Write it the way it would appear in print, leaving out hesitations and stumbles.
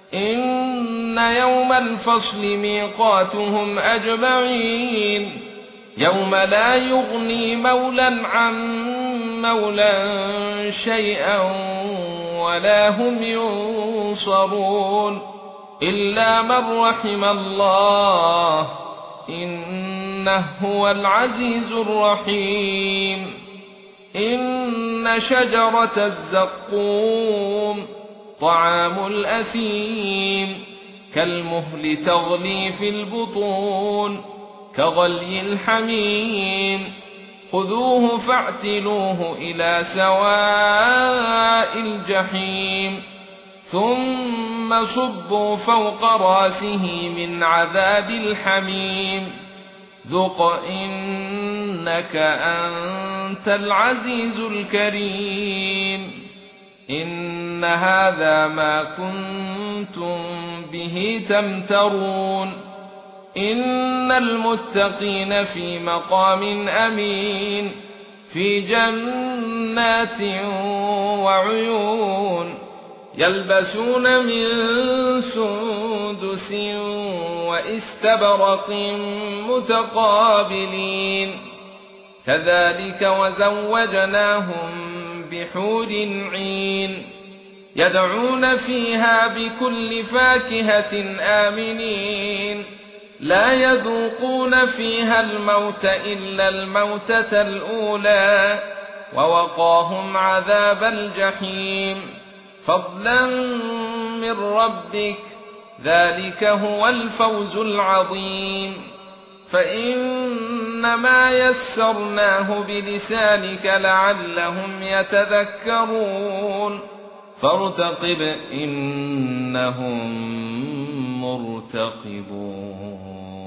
إن يوم الفصل ميقاتهم أجمعين يوم لا يغني مولى عن مولى شيئا ولا هم ينصرون إلا من رحم الله إنه هو العزيز الرحيم إن شجرة الزقوم طعام الأثيم كالمهل تغلي في البطون كغلي الحميم خذوه فاعتلوه إلى سواء الجحيم ثم صبوا فوق راسه من عذاب الحميم ذق إنك أنت العزيز الكريم إن هذا ما كنتم به تمترون إن المتقين في مقام أمين في جنات وعيون يلبسون من سندس واستبرق متقابلين كذلك وزوجناهم بحور عين يدعون فيها بكل فاكهة آمنين لا يذوقون فيها الموت إلا الموتة الأولى ووقاهم عذاب الجحيم فضلا من ربك ذلك هو الفوز العظيم فإنما يسرناه بلسانك لعلهم يتذكرون فارتقب إنهم مرتقبون